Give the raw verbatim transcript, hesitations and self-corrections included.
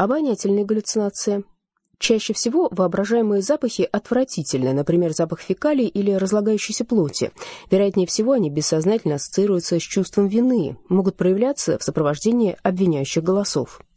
Обонятельные галлюцинации. Чаще всего воображаемые запахи отвратительны, например, запах фекалий или разлагающейся плоти. Вероятнее всего, они бессознательно ассоциируются с чувством вины, могут проявляться в сопровождении обвиняющих голосов.